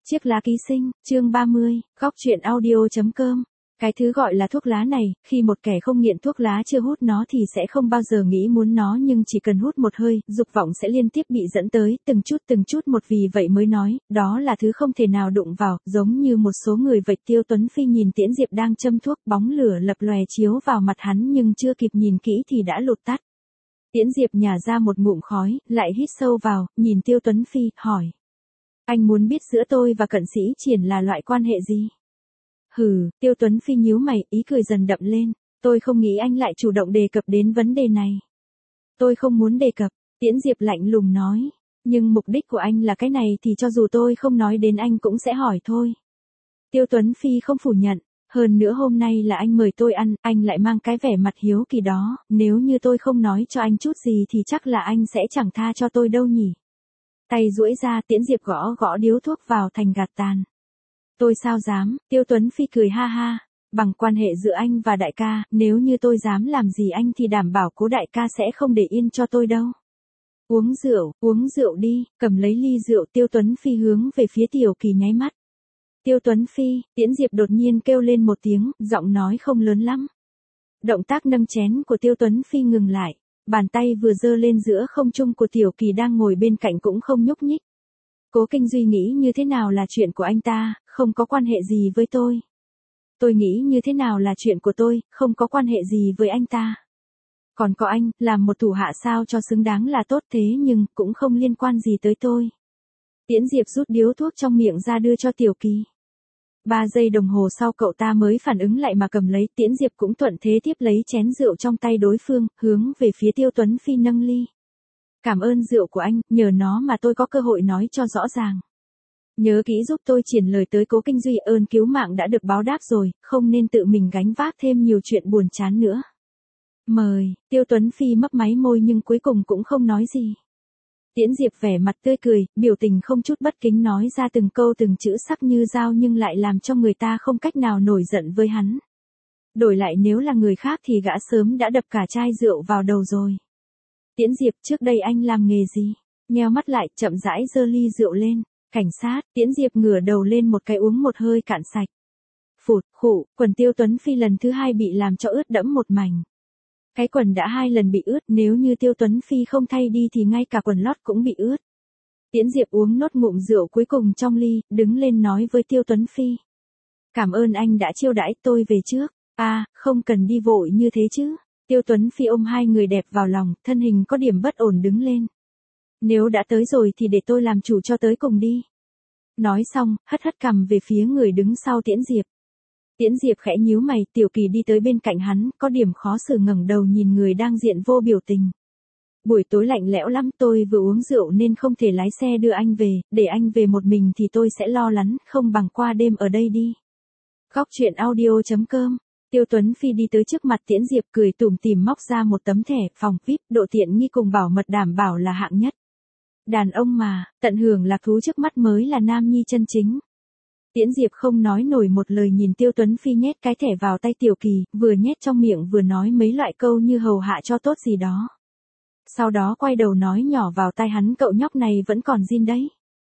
Chiếc lá ký sinh, chương 30, góc truyện audio.com. Cái thứ gọi là thuốc lá này, khi một kẻ không nghiện thuốc lá chưa hút nó thì sẽ không bao giờ nghĩ muốn nó, nhưng chỉ cần hút một hơi, dục vọng sẽ liên tiếp bị dẫn tới, từng chút một, vì vậy mới nói, đó là thứ không thể nào đụng vào, giống như một số người vậy. Tiêu Tuấn Phi nhìn Tiễn Diệp đang châm thuốc, bóng lửa lập lòe chiếu vào mặt hắn nhưng chưa kịp nhìn kỹ thì đã lụt tắt. Tiễn Diệp nhả ra một ngụm khói, lại hít sâu vào, nhìn Tiêu Tuấn Phi, hỏi. Anh muốn biết giữa tôi và Cận Sĩ Triển là loại quan hệ gì? Hừ, Tiêu Tuấn Phi nhíu mày, ý cười dần đậm lên. Tôi không nghĩ anh lại chủ động đề cập đến vấn đề này. Tôi không muốn đề cập, Tiễn Diệp lạnh lùng nói. Nhưng mục đích của anh là cái này thì cho dù tôi không nói đến anh cũng sẽ hỏi thôi. Tiêu Tuấn Phi không phủ nhận. Hơn nữa hôm nay là anh mời tôi ăn, anh lại mang cái vẻ mặt hiếu kỳ đó. Nếu như tôi không nói cho anh chút gì thì chắc là anh sẽ chẳng tha cho tôi đâu nhỉ. Tay duỗi ra, Tiễn Diệp gõ gõ điếu thuốc vào thành gạt tàn. Tôi sao dám, Tiêu Tuấn Phi cười ha ha. Bằng quan hệ giữa anh và đại ca, nếu như tôi dám làm gì anh thì đảm bảo Cố đại ca sẽ không để yên cho tôi đâu. Uống rượu đi, cầm lấy ly rượu. Tiêu Tuấn Phi hướng về phía Tiểu Kỳ nháy mắt. Tiêu Tuấn Phi, Tiễn Diệp đột nhiên kêu lên một tiếng, giọng nói không lớn lắm. Động tác nâng chén của Tiêu Tuấn Phi ngừng lại. Bàn tay vừa giơ lên giữa không trung của Tiểu Kỳ đang ngồi bên cạnh cũng không nhúc nhích. Cố Kinh Duy nghĩ như thế nào là chuyện của anh ta, không có quan hệ gì với tôi. Tôi nghĩ như thế nào là chuyện của tôi, không có quan hệ gì với anh ta. Còn có anh, làm một thủ hạ sao cho xứng đáng là tốt, thế nhưng cũng không liên quan gì tới tôi. Tiễn Diệp rút điếu thuốc trong miệng ra đưa cho Tiểu Kỳ. 3 giây đồng hồ sau cậu ta mới phản ứng lại mà cầm lấy. Tiễn Diệp cũng thuận thế tiếp lấy chén rượu trong tay đối phương, hướng về phía Tiêu Tuấn Phi nâng ly. Cảm ơn rượu của anh, nhờ nó mà tôi có cơ hội nói cho rõ ràng. Nhớ kỹ giúp tôi truyền lời tới Cố Kinh Duy, ơn cứu mạng đã được báo đáp rồi, không nên tự mình gánh vác thêm nhiều chuyện buồn chán nữa. Mời, Tiêu Tuấn Phi mấp máy môi nhưng cuối cùng cũng không nói gì. Tiễn Diệp vẻ mặt tươi cười, biểu tình không chút bất kính nói ra từng câu từng chữ sắc như dao nhưng lại làm cho người ta không cách nào nổi giận với hắn. Đổi lại nếu là người khác thì gã sớm đã đập cả chai rượu vào đầu rồi. Tiễn Diệp, trước đây anh làm nghề gì? Nheo mắt lại, chậm rãi giơ ly rượu lên. Cảnh sát. Tiễn Diệp ngửa đầu lên một cái, uống một hơi cạn sạch. Phụt, khụ, quần Tiêu Tuấn Phi lần thứ 2 bị làm cho ướt đẫm một mảnh. Cái quần đã 2 lần bị ướt, nếu như Tiêu Tuấn Phi không thay đi thì ngay cả quần lót cũng bị ướt. Tiễn Diệp uống nốt ngụm rượu cuối cùng trong ly, đứng lên nói với Tiêu Tuấn Phi. Cảm ơn anh đã chiêu đãi, tôi về trước. Không cần đi vội như thế chứ. Tiêu Tuấn Phi ôm hai người đẹp vào lòng, thân hình có điểm bất ổn đứng lên. Nếu đã tới rồi thì để tôi làm chủ cho tới cùng đi. Nói xong, hất cằm về phía người đứng sau Tiễn Diệp. Tiễn Diệp khẽ nhíu mày, Tiểu Kỳ đi tới bên cạnh hắn, có điểm khó xử ngẩng đầu nhìn người đang diện vô biểu tình. Buổi tối lạnh lẽo lắm, tôi vừa uống rượu nên không thể lái xe đưa anh về, để anh về một mình thì tôi sẽ lo lắng, không bằng qua đêm ở đây đi. Góc truyện audio.com. Tiêu Tuấn Phi đi tới trước mặt Tiễn Diệp, cười tủm tỉm móc ra một tấm thẻ phòng VIP, độ tiện nghi cùng bảo mật đảm bảo là hạng nhất. Đàn ông mà, tận hưởng lạc thú trước mắt mới là nam nhi chân chính. Tiễn Diệp không nói nổi một lời nhìn Tiêu Tuấn Phi nhét cái thẻ vào tay Tiểu Kỳ, vừa nhét trong miệng vừa nói mấy loại câu như hầu hạ cho tốt gì đó. Sau đó quay đầu nói nhỏ vào tai hắn, cậu nhóc này vẫn còn zin đấy.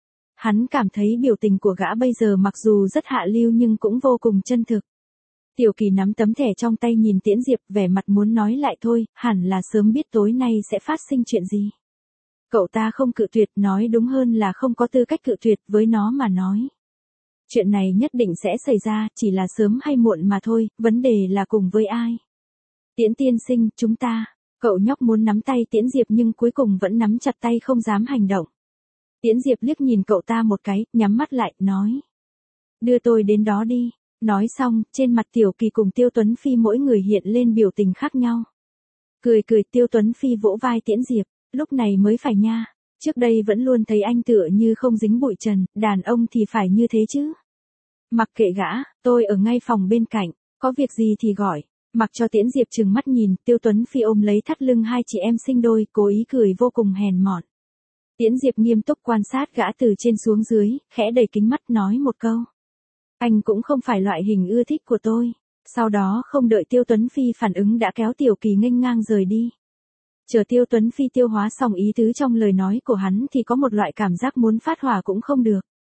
Hắn cảm thấy biểu tình của gã bây giờ mặc dù rất hạ lưu nhưng cũng vô cùng chân thực. Tiểu Kỳ nắm tấm thẻ trong tay nhìn Tiễn Diệp, vẻ mặt muốn nói lại thôi, hẳn là sớm biết tối nay sẽ phát sinh chuyện gì. Cậu ta không cự tuyệt, nói đúng hơn là không có tư cách cự tuyệt, với nó mà nói. Chuyện này nhất định sẽ xảy ra, chỉ là sớm hay muộn mà thôi, vấn đề là cùng với ai. Tiễn tiên sinh, chúng ta. Cậu nhóc muốn nắm tay Tiễn Diệp nhưng cuối cùng vẫn nắm chặt tay không dám hành động. Tiễn Diệp liếc nhìn cậu ta một cái, nhắm mắt lại, nói. Đưa tôi đến đó đi. Nói xong, trên mặt Tiểu Kỳ cùng Tiêu Tuấn Phi mỗi người hiện lên biểu tình khác nhau. Cười Tiêu Tuấn Phi vỗ vai Tiễn Diệp, lúc này mới phải nha. Trước đây vẫn luôn thấy anh tựa như không dính bụi trần, đàn ông thì phải như thế chứ. Mặc kệ gã, tôi ở ngay phòng bên cạnh, có việc gì thì gọi. Mặc cho Tiễn Diệp trừng mắt nhìn, Tiêu Tuấn Phi ôm lấy thắt lưng hai chị em sinh đôi, cố ý cười vô cùng hèn mọn. Tiễn Diệp nghiêm túc quan sát gã từ trên xuống dưới, khẽ đẩy kính mắt nói một câu. Anh cũng không phải loại hình ưa thích của tôi. Sau đó không đợi Tiêu Tuấn Phi phản ứng đã kéo Tiểu Kỳ nghênh ngang rời đi. Chờ Tiêu Tuấn Phi tiêu hóa xong ý tứ trong lời nói của hắn thì có một loại cảm giác muốn phát hỏa cũng không được.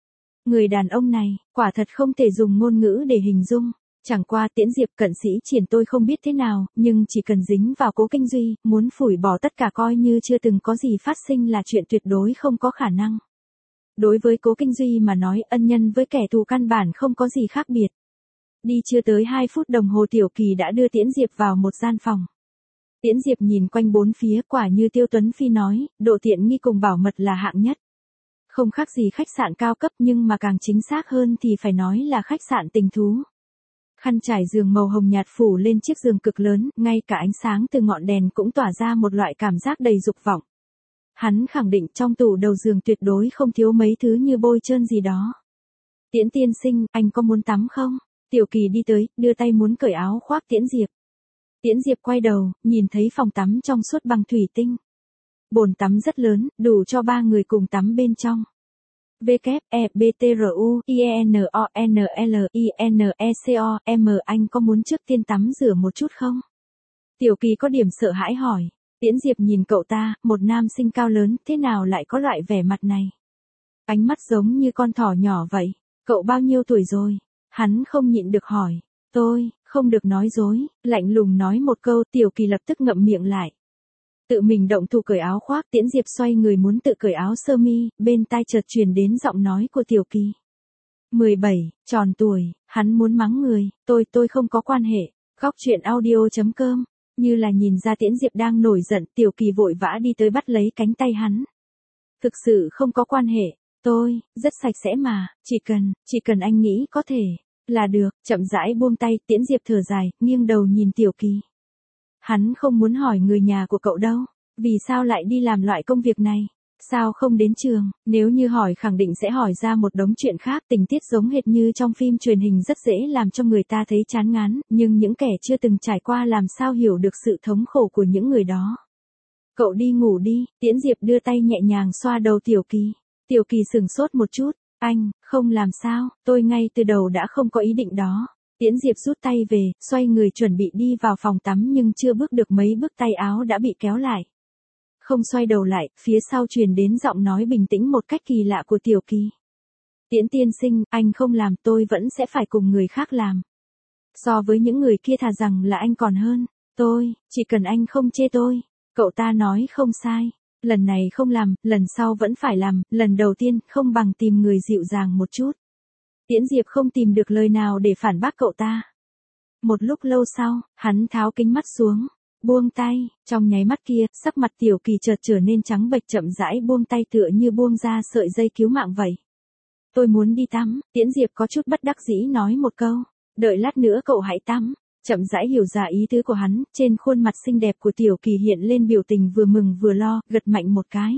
Người đàn ông này, quả thật không thể dùng ngôn ngữ để hình dung. Chẳng qua Tiễn Diệp cận sĩ triển tôi không biết thế nào, nhưng chỉ cần dính vào Cố Kinh Duy, muốn phủi bỏ tất cả coi như chưa từng có gì phát sinh là chuyện tuyệt đối không có khả năng. Đối với Cố Kinh Duy mà nói, ân nhân với kẻ thù căn bản không có gì khác biệt. Đi chưa tới 2 phút đồng hồ Tiểu Kỳ đã đưa Tiễn Diệp vào một gian phòng. Tiễn Diệp nhìn quanh bốn phía, quả như Tiêu Tuấn Phi nói, độ tiện nghi cùng bảo mật là hạng nhất. Không khác gì khách sạn cao cấp, nhưng mà càng chính xác hơn thì phải nói là khách sạn tình thú. Khăn trải giường màu hồng nhạt phủ lên chiếc giường cực lớn, ngay cả ánh sáng từ ngọn đèn cũng tỏa ra một loại cảm giác đầy dục vọng. Hắn khẳng định trong tủ đầu giường tuyệt đối không thiếu mấy thứ như bôi trơn gì đó. Tiễn tiên sinh, anh có muốn tắm không? Tiểu Kỳ đi tới, đưa tay muốn cởi áo khoác Tiễn Diệp. Tiễn Diệp quay đầu, nhìn thấy phòng tắm trong suốt bằng thủy tinh. Bồn tắm rất lớn, đủ cho 3 người cùng tắm bên trong. WEBTRUINONLINECOM anh có muốn trước tiên tắm rửa một chút không? Tiểu Kỳ có điểm sợ hãi hỏi. Tiễn Diệp nhìn cậu ta, một nam sinh cao lớn, thế nào lại có loại vẻ mặt này? Ánh mắt giống như con thỏ nhỏ vậy. Cậu bao nhiêu tuổi rồi? Hắn không nhịn được hỏi. Tôi, không được nói dối, lạnh lùng nói một câu. Tiểu Kỳ lập tức ngậm miệng lại. Tự mình động thủ cởi áo khoác. Tiễn Diệp xoay người muốn tự cởi áo sơ mi, bên tai chợt truyền đến giọng nói của Tiểu Kỳ. 17, tròn tuổi, hắn muốn mắng người, tôi không có quan hệ. Góc truyện audio.com. Như là nhìn ra Tiễn Diệp đang nổi giận, Tiểu Kỳ vội vã đi tới bắt lấy cánh tay hắn. Thực sự không có quan hệ, tôi, rất sạch sẽ mà, chỉ cần anh nghĩ có thể, là được. Chậm rãi buông tay, Tiễn Diệp thở dài, nghiêng đầu nhìn Tiểu Kỳ. Hắn không muốn hỏi người nhà của cậu đâu, vì sao lại đi làm loại công việc này? Sao không đến trường? Nếu như hỏi khẳng định sẽ hỏi ra một đống chuyện khác, tình tiết giống hệt như trong phim truyền hình rất dễ làm cho người ta thấy chán ngán, nhưng những kẻ chưa từng trải qua làm sao hiểu được sự thống khổ của những người đó. Cậu đi ngủ đi, Tiễn Diệp đưa tay nhẹ nhàng xoa đầu Tiểu Kỳ. Tiểu Kỳ sửng sốt một chút, anh, không làm sao, tôi ngay từ đầu đã không có ý định đó. Tiễn Diệp rút tay về, xoay người chuẩn bị đi vào phòng tắm nhưng chưa bước được mấy bước tay áo đã bị kéo lại. Không xoay đầu lại, phía sau truyền đến giọng nói bình tĩnh một cách kỳ lạ của Tiểu Kỳ. Tiễn tiên sinh, anh không làm tôi vẫn sẽ phải cùng người khác làm. So với những người kia thà rằng là anh còn hơn. Tôi, chỉ cần anh không chê tôi. Cậu ta nói không sai. Lần này không làm, lần sau vẫn phải làm, lần đầu tiên không bằng tìm người dịu dàng một chút. Tiễn Diệp không tìm được lời nào để phản bác cậu ta. Một lúc lâu sau, hắn tháo kính mắt xuống. Buông tay, trong nháy mắt kia, sắc mặt Tiểu Kỳ chợt trở nên trắng bệch, chậm rãi buông tay tựa như buông ra sợi dây cứu mạng vậy. Tôi muốn đi tắm, Tiễn Diệp có chút bất đắc dĩ nói một câu. Đợi lát nữa cậu hãy tắm. Chậm rãi hiểu ra ý tứ của hắn, trên khuôn mặt xinh đẹp của Tiểu Kỳ hiện lên biểu tình vừa mừng vừa lo, gật mạnh một cái.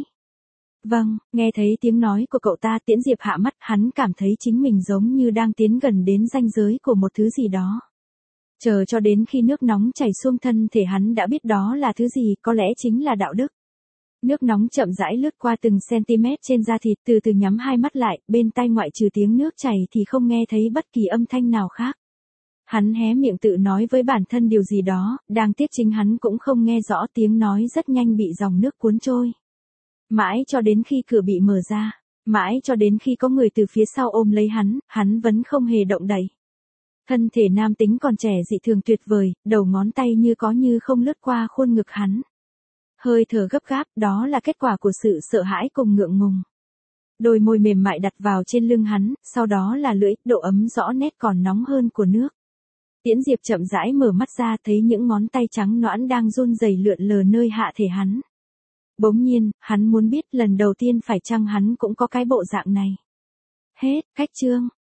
Vâng, nghe thấy tiếng nói của cậu ta, Tiễn Diệp hạ mắt, hắn cảm thấy chính mình giống như đang tiến gần đến ranh giới của một thứ gì đó. Chờ cho đến khi nước nóng chảy xuống thân thể hắn đã biết đó là thứ gì, có lẽ chính là đạo đức. Nước nóng chậm rãi lướt qua từng cm trên da thịt, từ từ nhắm hai mắt lại, bên tai ngoại trừ tiếng nước chảy thì không nghe thấy bất kỳ âm thanh nào khác. Hắn hé miệng tự nói với bản thân điều gì đó, đáng tiếc chính hắn cũng không nghe rõ, tiếng nói rất nhanh bị dòng nước cuốn trôi. Mãi cho đến khi cửa bị mở ra, mãi cho đến khi có người từ phía sau ôm lấy hắn vẫn không hề động đậy. Thân thể nam tính còn trẻ dị thường tuyệt vời, đầu ngón tay như có như không lướt qua khuôn ngực hắn. Hơi thở gấp gáp, đó là kết quả của sự sợ hãi cùng ngượng ngùng. Đôi môi mềm mại đặt vào trên lưng hắn, sau đó là lưỡi, độ ấm rõ nét còn nóng hơn của nước. Tiễn Diệp chậm rãi mở mắt ra, thấy những ngón tay trắng nõn đang run rẩy lượn lờ nơi hạ thể hắn. Bỗng nhiên, hắn muốn biết lần đầu tiên phải chăng hắn cũng có cái bộ dạng này. Hết, cách chương.